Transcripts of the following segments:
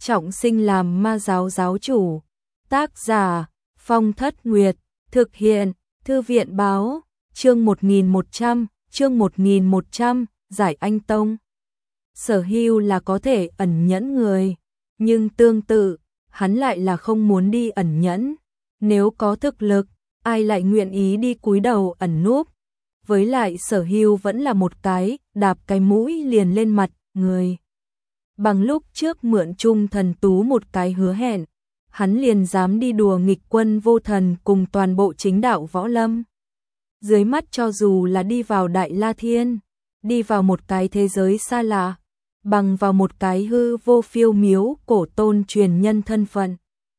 trọng sinh làm ma giáo giáo chủ. Tác giả Phong Thất Nguyệt. Thực hiện Thư viện báo. Chương 1100, Giải Anh Tông. Sở Hưu là có thể ẩn nhẫn người, nhưng tương tự, hắn lại là không muốn đi ẩn nhẫn. Nếu có thực lực, ai lại nguyện ý đi cúi đầu ẩn núp. Với lại Sở Hưu vẫn là một cái, đạp cái mũi liền lên mặt người. Bằng lúc trước mượn Trung Thần Tú một cái hứa hẹn, hắn liền dám đi đùa nghịch Quân Vô Thần cùng toàn bộ chính đạo võ lâm. Dưới mắt cho dù là đi vào Đại La Thiên, đi vào một cái thế giới xa lạ, bằng vào một cái hư vô phiêu miếu cổ tôn truyền nhân thân phận.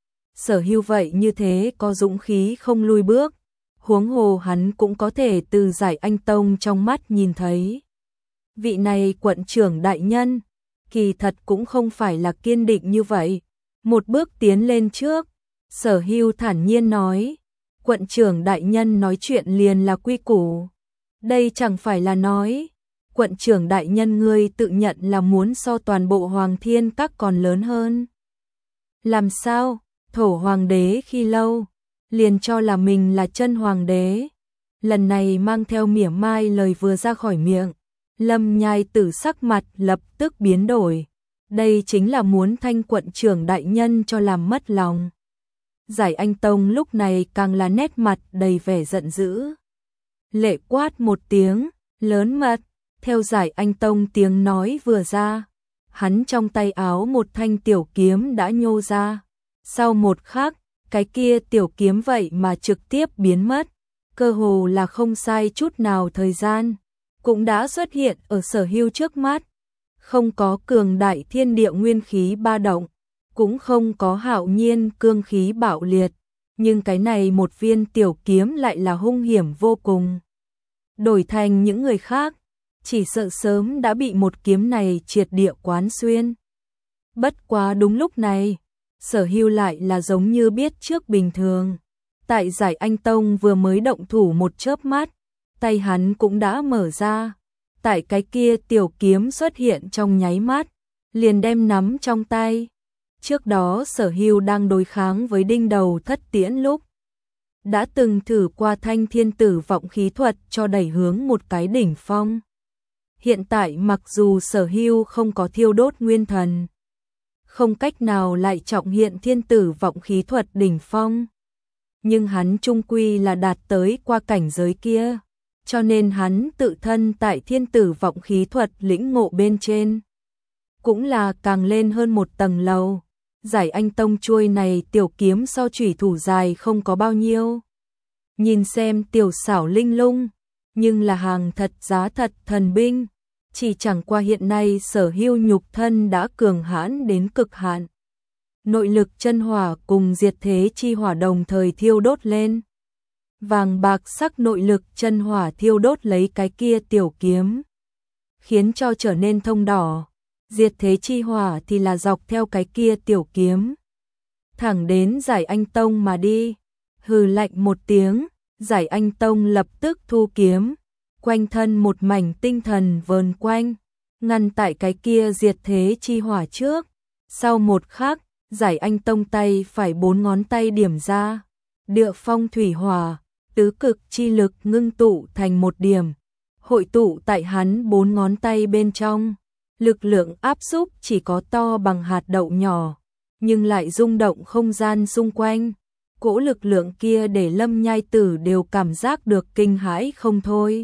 Sở Hưu vậy như thế có dũng khí không lui bước, huống hồ hắn cũng có thể từ Giải Anh Tông trong mắt nhìn thấy. Vị này quận trưởng đại nhân, kỳ thật cũng không phải là kiên định như vậy. Một bước tiến lên trước, Sở Hưu thản nhiên nói, quận trưởng đại nhân nói chuyện liền là quy củ. Đây chẳng phải là nói, quận trưởng đại nhân ngươi tự nhận là muốn so toàn bộ Hoàng Thiên Các còn lớn hơn. Làm sao, thổ hoàng đế khi lâu, liền cho là mình là chân hoàng đế. Lần này mang theo mỉa mai lời vừa ra khỏi miệng, Lâm Nhai Tử sắc mặt lập tức biến đổi. Đây chính là muốn thanh quận trưởng đại nhân cho làm mất lòng. Giải Anh Tông lúc này càng là nét mặt đầy vẻ giận dữ. Lệ quát một tiếng, lớn mật, theo Giải Anh Tông tiếng nói vừa ra, hắn trong tay áo một thanh tiểu kiếm đã nhô ra. Sau một khắc, cái kia tiểu kiếm vậy mà trực tiếp biến mất, cơ hồ là không sai chút nào thời gian, cũng đã xuất hiện ở Sở Hưu trước mắt. Không có cường đại thiên địa nguyên khí ba động, cũng không có hạo nhiên cương khí bạo liệt, nhưng cái này một viên tiểu kiếm lại là hung hiểm vô cùng. Đổi thành những người khác, chỉ sợ sớm đã bị một kiếm này triệt địa quán xuyên. Bất quá đúng lúc này, Sở Hưu lại là giống như biết trước bình thường. Tại Giải Anh Tông vừa mới động thủ một chớp mắt, tay hắn cũng đã mở ra. Tại cái kia tiểu kiếm xuất hiện trong nháy mắt, liền đem nắm trong tay. Trước đó Sở Hưu đang đối kháng với Đinh Đầu Thất Tiễn lúc, đã từng thử qua thanh thiên tử vọng khí thuật cho đẩy hướng một cái đỉnh phong. Hiện tại mặc dù Sở Hưu không có thiêu đốt nguyên thần, không cách nào lại trọng hiện thiên tử vọng khí thuật đỉnh phong, nhưng hắn chung quy là đạt tới qua cảnh giới kia, cho nên hắn tự thân tại thiên tử vọng khí thuật lĩnh ngộ bên trên, cũng là càng lên hơn một tầng lầu. Giải Anh Tông chuôi này tiểu kiếm so chủy thủ dài không có bao nhiêu. Nhìn xem tiểu xảo linh lung, nhưng là hàng thật giá thật thần binh. Chỉ chẳng qua hiện nay Sở Hưu nhục thân đã cường hãn đến cực hạn. Nội lực chân hỏa cùng diệt thế chi hỏa đồng thời thiêu đốt lên. Vàng bạc sắc nội lực chân hỏa thiêu đốt lấy cái kia tiểu kiếm, khiến cho trở nên thông đỏ. Diệt thế chi hỏa thì là dọc theo cái kia tiểu kiếm, thẳng đến Giải Anh Tông mà đi. Hừ lạnh một tiếng, Giải Anh Tông lập tức thu kiếm, quanh thân một mảnh tinh thần vờn quanh, ngăn tại cái kia diệt thế chi hỏa trước. Sau một khắc, Giải Anh Tông tay phải 4 ngón tay điểm ra, địa phong thủy hỏa, tứ cực chi lực ngưng tụ thành một điểm, hội tụ tại hắn 4 ngón tay bên trong. Lực lượng áp xúc chỉ có to bằng hạt đậu nhỏ, nhưng lại rung động không gian xung quanh. Cỗ lực lượng kia để Lâm Nhai Tử đều cảm giác được kinh hãi không thôi.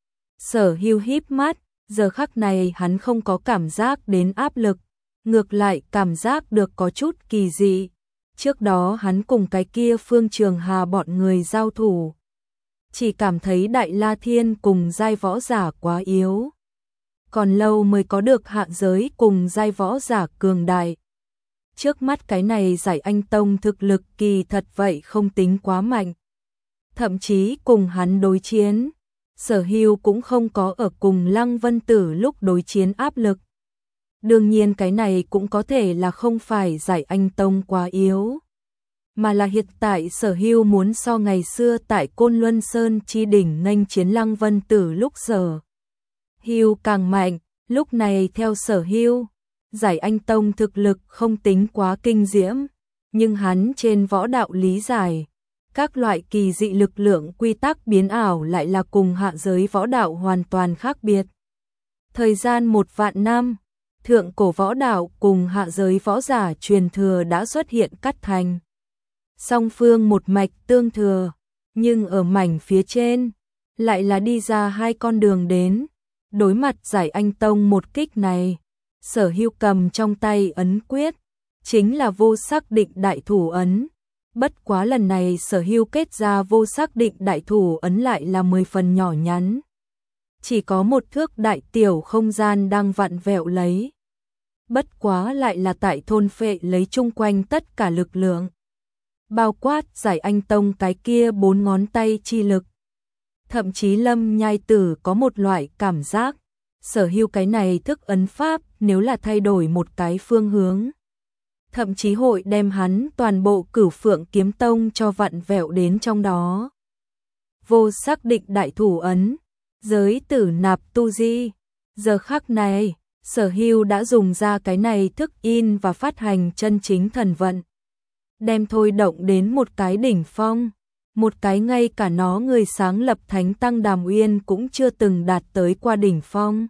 Sở Hưu híp mắt, giờ khắc này hắn không có cảm giác đến áp lực, ngược lại cảm giác được có chút kỳ dị. Trước đó hắn cùng cái kia Phương Trường Hà bọn người giao thủ, chỉ cảm thấy Đại La Thiên cùng giai võ giả quá yếu, còn lâu mới có được hạ giới cùng giai võ giả cường đại. Trước mắt cái này Giải Anh Tông thực lực kỳ thật vậy không tính quá mạnh. Thậm chí cùng hắn đối chiến, Sở Hưu cũng không có ở cùng Lăng Vân Tử lúc đối chiến áp lực. Đương nhiên cái này cũng có thể là không phải Giải Anh Tông quá yếu, mà là hiện tại Sở Hưu muốn so ngày xưa tại Côn Luân Sơn chi đỉnh nghênh chiến Lăng Vân Tử lúc Sở Hưu càng mạnh. Lúc này theo Sở Hưu, Giải Anh Tông thực lực không tính quá kinh diễm, nhưng hắn trên võ đạo lý giải, các loại kỳ dị lực lượng quy tắc biến ảo lại là cùng hạ giới võ đạo hoàn toàn khác biệt. Thời gian 1.000 năm, thượng cổ võ đạo cùng hạ giới võ giả truyền thừa đã xuất hiện cắt thành. Song phương một mạch tương thừa, nhưng ở mảnh phía trên, lại là đi ra hai con đường đến. Đối mặt Giải Anh Tông một kích này, Sở Hưu cầm trong tay ấn quyết, chính là vô sắc định đại thủ ấn. Bất quá lần này Sở Hưu kết ra vô sắc định đại thủ ấn lại là 10 phần nhỏ nhắn. Chỉ có một thước đại tiểu không gian đang vặn vẹo lấy. Bất quá lại là tại thôn phệ lấy chung quanh tất cả lực lượng. Bao quát Giải Anh Tông cái kia 4 ngón tay chi lực. Thậm chí Lâm Nhai Tử có một loại cảm giác, Sở Hưu cái này thức ấn pháp nếu là thay đổi một cái phương hướng. Thậm chí hội đem hắn toàn bộ Cửu Phượng Kiếm Tông cho vặn vẹo đến trong đó. Vô sắc định đại thủ ấn, giới tử nạp tu di. Giờ khắc này, Sở Hưu đã dùng ra cái này thức in và phát hành chân chính thần vận. Đem thôi động đến một cái đỉnh phong, một cái ngay cả nó người sáng lập Thánh Tăng Đàm Uyên cũng chưa từng đạt tới qua đỉnh phong.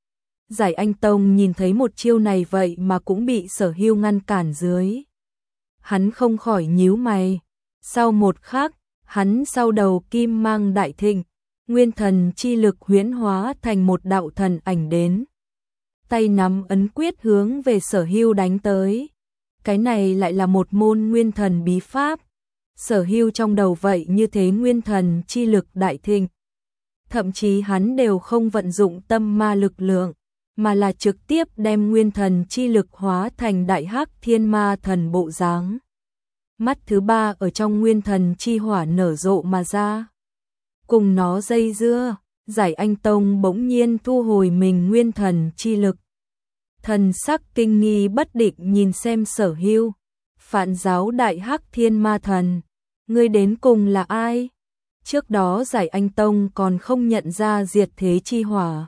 Giải Anh Tông nhìn thấy một chiêu này vậy mà cũng bị Sở Hưu ngăn cản dưới. Hắn không khỏi nhíu mày. Sau một khắc, hắn sau đầu kim mang đại thịnh, nguyên thần chi lực huyễn hóa thành một đạo thần ảnh đến. Tay nắm ấn quyết hướng về Sở Hưu đánh tới. Cái này lại là một môn nguyên thần bí pháp. Sở Hưu trong đầu vậy như thế nguyên thần chi lực đại thịnh. Thậm chí hắn đều không vận dụng tâm ma lực lượng, mà là trực tiếp đem nguyên thần chi lực hóa thành đại hắc thiên ma thần bộ dáng. Mắt thứ ba ở trong nguyên thần chi hỏa nở rộ mà ra. Cùng nó dây dưa, Giải Anh Tông bỗng nhiên thu hồi mình nguyên thần chi lực. Thần sắc kinh nghi bất định nhìn xem Sở Hưu. Phản giáo đại hắc thiên ma thần, ngươi đến cùng là ai? Trước đó Giải Anh Tông còn không nhận ra diệt thế chi hỏa.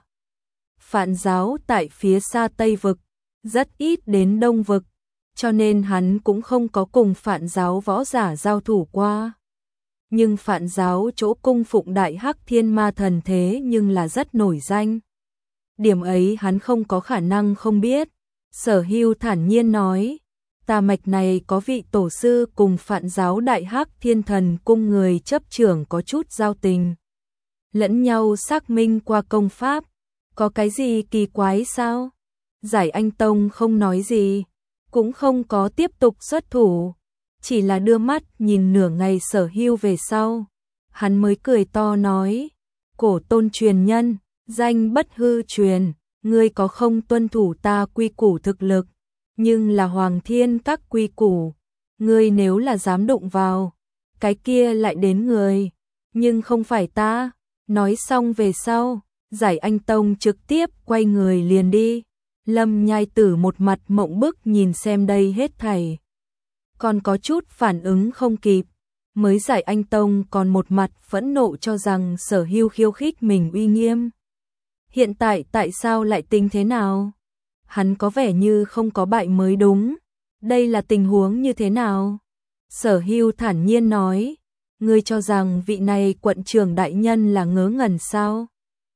Phản giáo tại phía xa Tây Vực, rất ít đến Đông Vực, cho nên hắn cũng không có cùng phản giáo võ giả giao thủ qua. Nhưng phản giáo chỗ cung phụng đại hắc thiên ma thần thế nhưng là rất nổi danh. Điểm ấy hắn không có khả năng không biết. Sở Hưu thản nhiên nói, tà mạch này có vị tổ sư cùng phản giáo đại hắc thiên thần cung người chấp trưởng có chút giao tình. Lẫn nhau xác minh qua công pháp, có cái gì kỳ quái sao? Giải Anh Tông không nói gì, cũng không có tiếp tục xuất thủ, chỉ là đưa mắt nhìn nửa ngày Sở Hưu về sau. Hắn mới cười to nói, cổ tôn truyền nhân, danh bất hư truyền, ngươi có không tuân thủ ta quy củ thực lực, nhưng là Hoàng Thiên các quy củ, ngươi nếu là dám đụng vào, cái kia lại đến người, nhưng không phải ta. Nói xong về sau, Giải Anh Tông trực tiếp quay người liền đi. Lâm Nhai Tử một mặt mộng bức nhìn xem đây hết thảy, còn có chút phản ứng không kịp. Mới Giải Anh Tông còn một mặt phẫn nộ cho rằng Sở Hưu khiêu khích mình uy nghiêm. Hiện tại tại sao lại tính thế nào? Hắn có vẻ như không có bại mới đúng. Đây là tình huống như thế nào? Sở Hưu thản nhiên nói, ngươi cho rằng vị này quận trưởng đại nhân là ngớ ngẩn sao?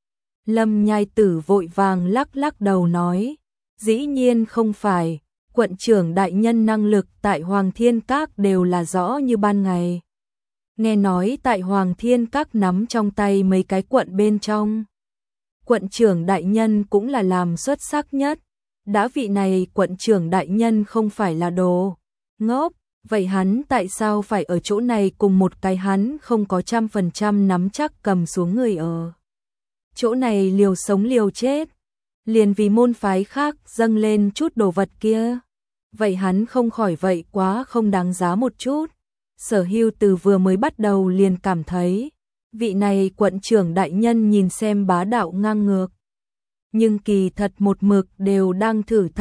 Lâm Nhai Tử vội vàng lắc lắc đầu nói, dĩ nhiên không phải, quận trưởng đại nhân năng lực tại Hoàng Thiên Các đều là rõ như ban ngày. Nghe nói tại Hoàng Thiên Các nắm trong tay mấy cái quận bên trong. Quận trưởng đại nhân cũng là làm xuất sắc nhất. Đã vị này quận trưởng đại nhân không phải là đồ ngốc, vậy hắn tại sao phải ở chỗ này cùng một cái hắn không có 100% nắm chắc cầm xuống người ở chỗ này liều sống liều chết, liền vì môn phái khác dâng lên chút đồ vật kia. Vậy hắn không khỏi vậy quá không đáng giá một chút. Sở Hưu từ vừa mới bắt đầu liền cảm thấy, vị này quận trưởng đại nhân nhìn xem bá đạo ngang ngược. Nhưng kỳ thật một mực đều đang thử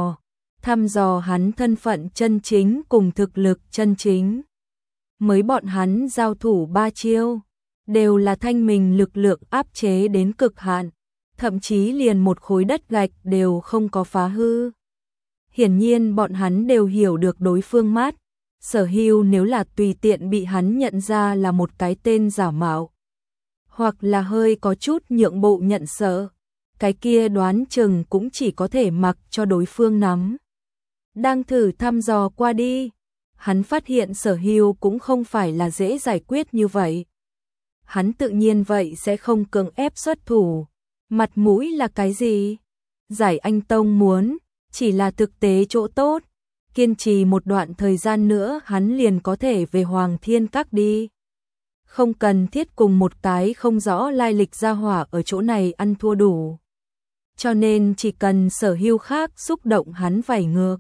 thăm dò hắn thân phận chân chính cùng thực lực chân chính. Mới bọn hắn giao thủ 3 chiêu, đều là thanh mình lực lượng áp chế đến cực hạn, thậm chí liền một khối đất gạch đều không có phá hư. Hiển nhiên bọn hắn đều hiểu được đối phương mát. Sở Hưu nếu là tùy tiện bị hắn nhận ra là một cái tên giả mạo, hoặc là hơi có chút nhượng bộ nhận sợ, cái kia đoán chừng cũng chỉ có thể mặc cho đối phương nắm. Đang thử thăm dò qua đi, hắn phát hiện Sở Hưu cũng không phải là dễ giải quyết như vậy. Hắn tự nhiên vậy sẽ không cưỡng ép xuất thủ. Mặt mũi là cái gì? Giải Anh Tông muốn chỉ là thực tế chỗ tốt. Kiên trì một đoạn thời gian nữa hắn liền có thể về Hoàng Thiên Các đi. Không cần thiết cùng một cái không rõ lai lịch gia hỏa ở chỗ này ăn thua đủ. Cho nên chỉ cần Sở Hưu khác xúc động hắn vảy ngược,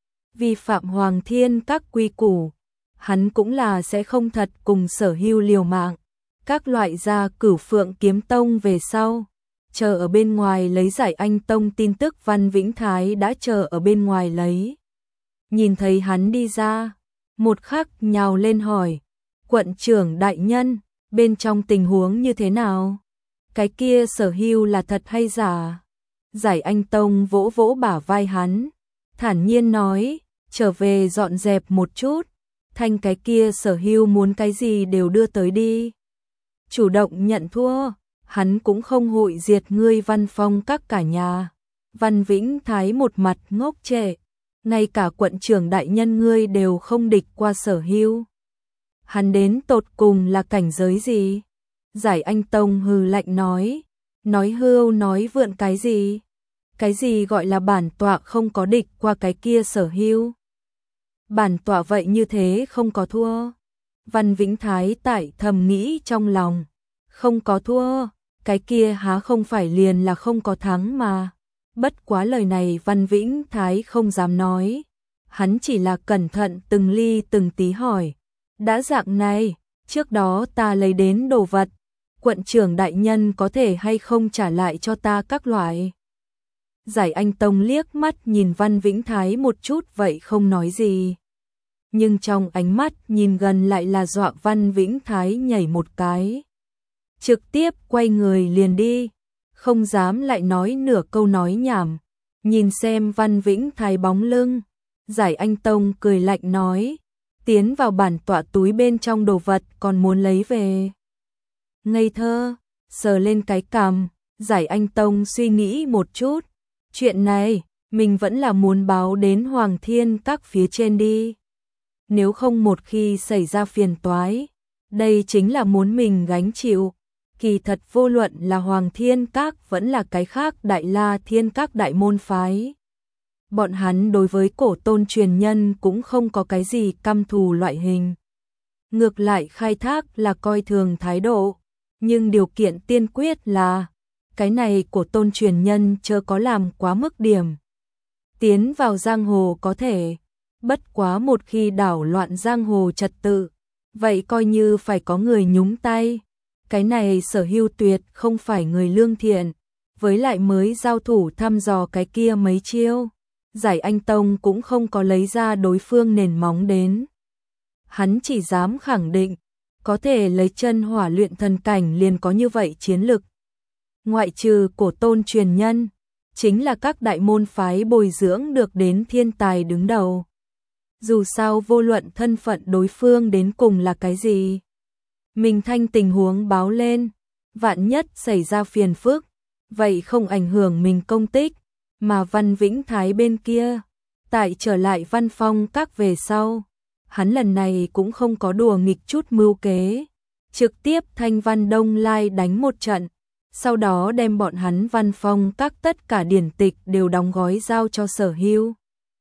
vi phạm Hoàng Thiên Các quy củ, hắn cũng là sẽ không thật cùng Sở Hưu liều mạng. Các loại gia Cửu Phượng Kiếm Tông về sau, chờ ở bên ngoài lấy Giải Anh Tông tin tức Văn Vĩnh Thái đã chờ ở bên ngoài lấy. Nhìn thấy hắn đi ra, một khắc nhào lên hỏi, quận trưởng đại nhân, bên trong tình huống như thế nào? Cái kia Sở Hưu là thật hay giả? Giải Anh Tông vỗ vỗ bả vai hắn, thản nhiên nói, trở về dọn dẹp một chút, thanh cái kia Sở Hưu muốn cái gì đều đưa tới đi. Chủ động nhận thua, hắn cũng không hội diệt ngươi Văn Phong Các cả nhà. Văn Vĩnh Thái một mặt ngốc trệ, ngay cả quận trưởng đại nhân ngươi đều không địch qua Sở Hưu. Hắn đến tột cùng là cảnh giới gì? Giải Anh Tông hừ lạnh nói hưu nói vượn cái gì? Cái gì gọi là bản tọa không có địch qua cái kia Sở Hưu? Bản tọa vậy như thế không có thua. Văn Vĩnh Thái tại thầm nghĩ trong lòng, không có thua, cái kia há không phải liền là không có thắng mà. Bất quá lời này Văn Vĩnh Thái không dám nói, hắn chỉ là cẩn thận từng ly từng tí hỏi, đã dạng này, trước đó ta lấy đến đồ vật, quận trưởng đại nhân có thể hay không trả lại cho ta các loại. Giải Anh Tông liếc mắt nhìn Văn Vĩnh Thái một chút vậy không nói gì. Nhưng trong ánh mắt nhìn gần lại là dọa Văn Vĩnh Thái nhảy một cái. Trực tiếp quay người liền đi, không dám lại nói nửa câu nói nhảm. Nhìn xem Văn Vĩnh Thái bóng lưng, Giải Anh Tông cười lạnh nói, tiến vào bản tọa túi bên trong đồ vật còn muốn lấy về. Ngây thơ, sờ lên cái cằm, Giải Anh Tông suy nghĩ một chút, chuyện này mình vẫn là muốn báo đến Hoàng Thiên Các phía trên đi. Nếu không một khi xảy ra phiền toái, đây chính là muốn mình gánh chịu. Kỳ thật vô luận là Hoàng Thiên Các vẫn là cái khác Đại La Thiên Các đại môn phái, bọn hắn đối với cổ tôn truyền nhân cũng không có cái gì căm thù loại hình. Ngược lại khai thác là coi thường thái độ, nhưng điều kiện tiên quyết là cái này cổ tôn truyền nhân chớ có làm quá mức điểm. Tiến vào giang hồ có thể, bất quá một khi đảo loạn giang hồ trật tự, vậy coi như phải có người nhúng tay. Cái này Sở Hưu tuyệt không phải người lương thiện, với lại mới giao thủ thăm dò cái kia mấy chiêu, Giải Anh Tông cũng không có lấy ra đối phương nền móng đến. Hắn chỉ dám khẳng định, có thể lấy chân hỏa luyện thần cảnh liền có như vậy chiến lực. Ngoại trừ cổ tôn truyền nhân, chính là các đại môn phái bồi dưỡng được đến thiên tài đứng đầu. Dù sao vô luận thân phận đối phương đến cùng là cái gì, mình thanh tình huống báo lên, vạn nhất xảy ra phiền phức, vậy không ảnh hưởng mình công tích, mà Văn Vĩnh Thái bên kia, tại trở lại Văn Phong Các về sau, hắn lần này cũng không có đùa nghịch chút mưu kế, trực tiếp thanh Văn Đông Lai đánh một trận, sau đó đem bọn hắn Văn Phong Các tất cả điển tịch đều đóng gói giao cho Sở Hưu.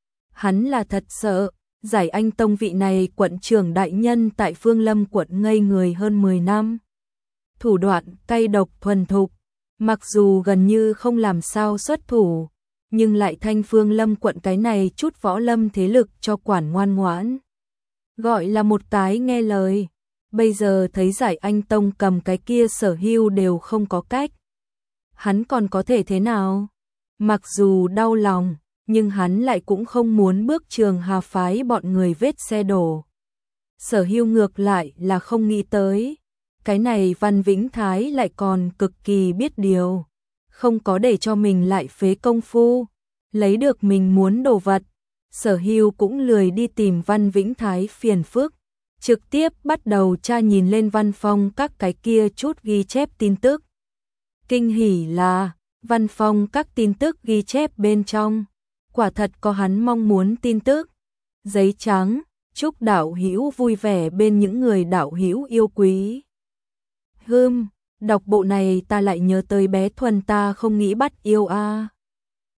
Hắn là thật sợ, Giải Anh Tông vị này quận trưởng đại nhân tại Phương Lâm quận ngây người hơn 10 năm. Thủ đoạn cay độc thuần thục, mặc dù gần như không làm sao xuất thủ, nhưng lại thanh Phương Lâm quận cái này chút võ lâm thế lực cho quản ngoan ngoãn. Gọi là một cái nghe lời, bây giờ thấy Giải Anh Tông cầm cái kia Sở Hưu đều không có cách. Hắn còn có thể thế nào? Mặc dù đau lòng, nhưng hắn lại cũng không muốn bước Trường Hà phái bọn người vết xe đổ. Sở Hưu ngược lại là không nghĩ tới, cái này Văn Vĩnh Thái lại còn cực kỳ biết điều, không có để cho mình lại phế công phu, lấy được mình muốn đồ vật, Sở Hưu cũng lười đi tìm Văn Vĩnh Thái phiền phức, trực tiếp bắt đầu tra nhìn lên văn phong các cái kia chút ghi chép tin tức. Kinh hỉ là, văn phong các tin tức ghi chép bên trong, quả thật có hắn mong muốn tin tức. Giấy trắng, chúc đạo hữu vui vẻ bên những người đạo hữu yêu quý. Đọc bộ này ta lại nhớ tới bé Thuần ta không nghĩ bắt yêu a.